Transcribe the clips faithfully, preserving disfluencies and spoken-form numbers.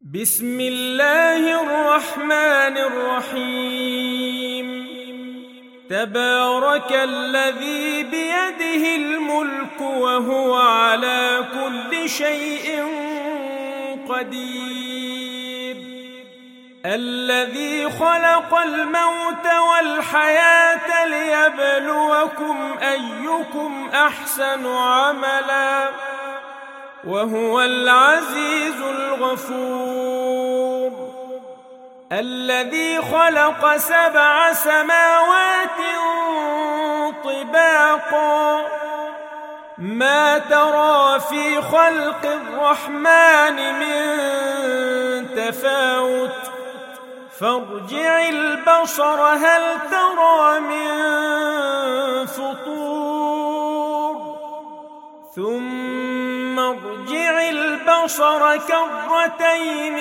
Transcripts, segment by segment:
بسم الله الرحمن الرحيم. تبارك الذي بيده الملك وهو على كل شيء قدير، الذي خلق الموت والحياة ليبلوكم أيكم أحسن عملا وهو العزيز الغفور، الذي خلق سبع سماوات طباقا ما ترى في خلق الرحمن من تفاوت فارجع البصر هل ترى من فطور ثم ارجع البصر كرتين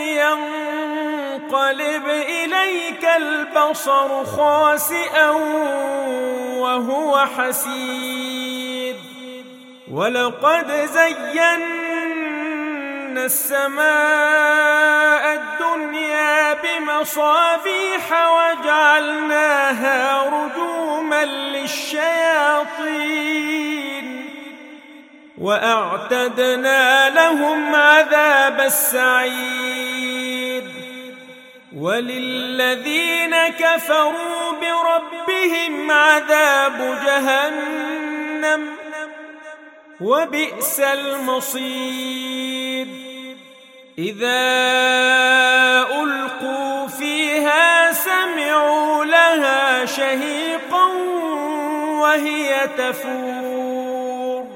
ينقلب إليك البصر خاسئا وهو حسير، ولقد زينا السماء الدنيا بمصابيح وجعلناها رجوما للشياطين وأعتدنا لهم عذاب السعير، وللذين كفروا بربهم عذاب جهنم وبئس المصير. إذا ألقوا فيها سمعوا لها شهيقا وهي تفور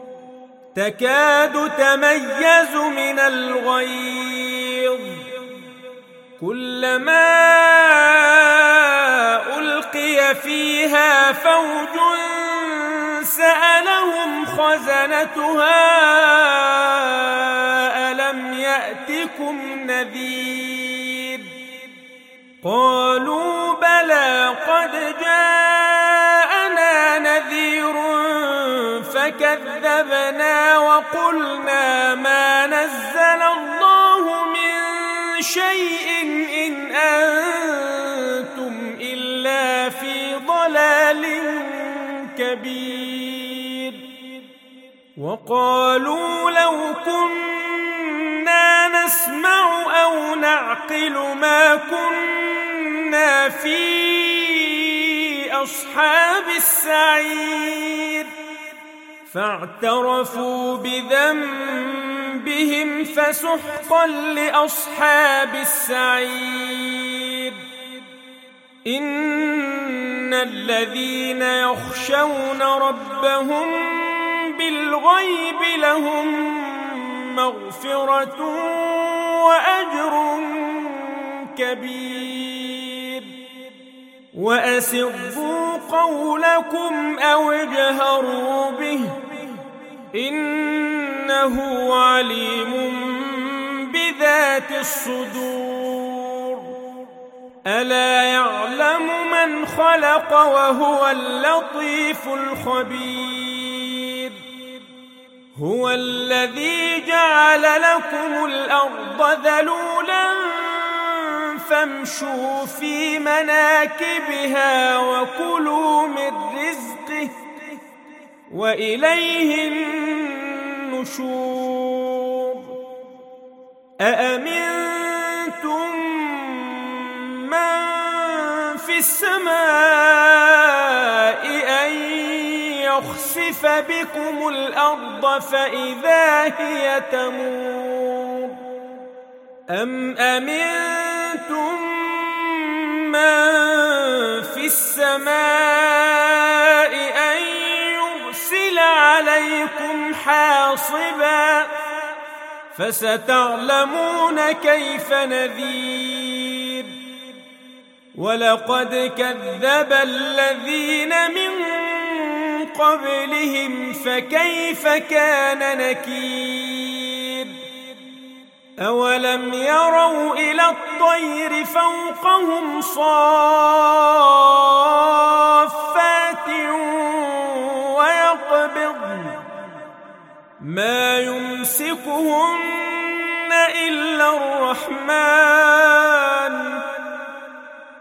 تكاد تميز من الغيظ، كلما ألقي فيها فوج سألهم خزنتها ألم يأتكم نذير، قالوا بلى قد جاءنا نذير فكذبنا وقلنا ما نزل الله من شيء إن أنتم إلا في ضلال كبير، وقالوا لو كنا نسمع أو نعقل ما كنا في أصحاب السعير، فاعترفوا بذنبهم فسحقا لأصحاب السعير. إن الذين يخشون ربهم بالغيب لهم مغفرة وأجر كبير، وأسروا قولكم أو اجهروا به إنه عليم بذات الصدور. ألا يعلم من خلق وهو اللطيف الخبير. هو الذي جعل لكم الأرض ذلولا فامشوا في مناكبها وكلوا من رزقه وإليه النشور. أأمنتم من في السماء أن يخسف بكم الأرض فإذا هي تمور، أم أمنتم من في السماء أن يرسل عليكم حاصبا فستعلمون كيف نذير. ولقد كذب الذين من قبلهم فكيف كان نكير. أولم يروا إلى الطير فوقهم صافات ويقبضن ما يمسكهن إلا الرحمن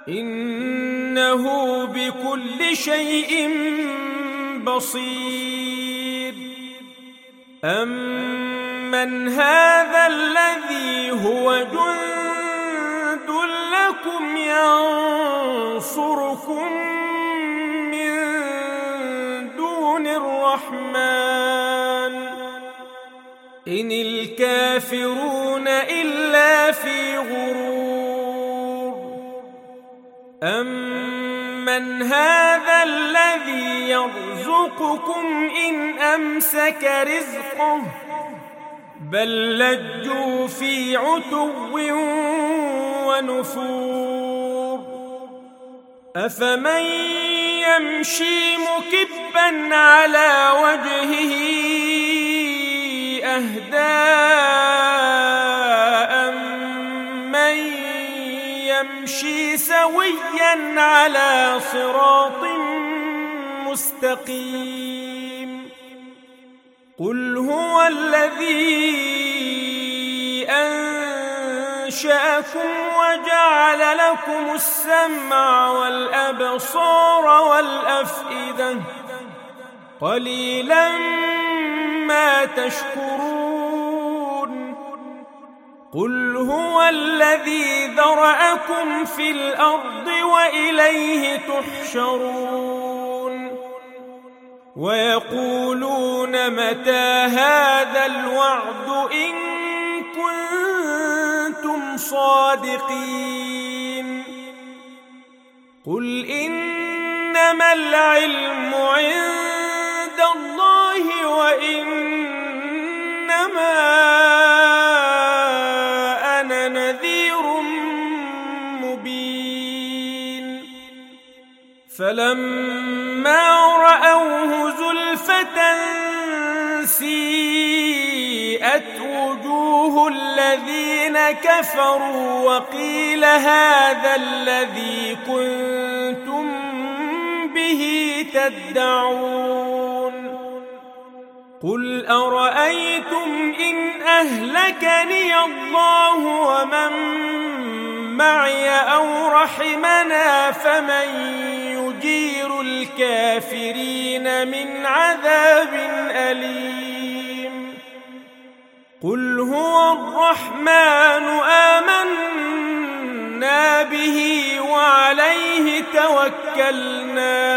إنه بكل شيء بصير. أمن هذا الذي هو جند لكم ينصركم من دون الرحمن إن الكافرون إلا في غرور. أمن هذا الذي يرزقكم إن أمسك رزقه بل لجوا في عتو ونفور. أفمن يمشي مكبا على وجهه أهدى أمن يمشي سويا على صراط مستقيم. قل هو الذي أنشأكم وجعل لكم السمع والأبصار والأفئدة قليلا ما تشكرون. قل هو الذي ذرأكم في الأرض وإليه تحشرون. ويقولون متى هذا الوعد إن كنتم صادقين. قل إنما العلم عند الله وإنما أنا نذير مبين. فلما رأوه زلفة سيئت وجوه الذين كفروا وقيل هذا الذي كنتم به تدعون. قل أرأيتم إن أهلكني الله ومن معي أو رحمنا فمن يجير الكافرين من عذاب أليم. قل هو الرحمن آمنا به وعليه توكلنا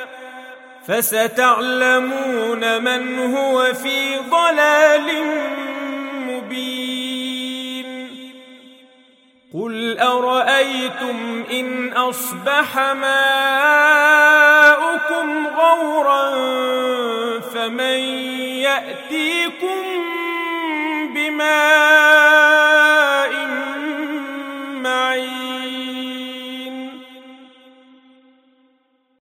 فستعلمون من هو في ضلال مبين. قل أرأيتم إن أصبح ماؤكم غورا فمن يأتيكم بماء